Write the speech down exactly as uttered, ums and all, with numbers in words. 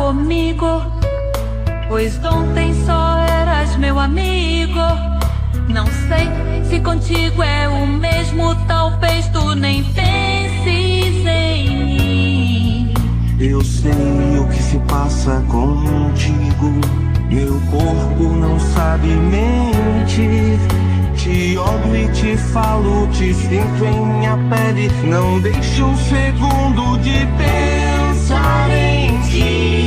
comigo, pois ontem só eras meu amigo. Não sei se contigo é o mesmo, talvez tu nem penses em mim. Eu sei o que se passa contigo, meu corpo não sabe mentir. Te olho e te falo, te sinto em minha pele. Não deixo um segundo de pensar em ti.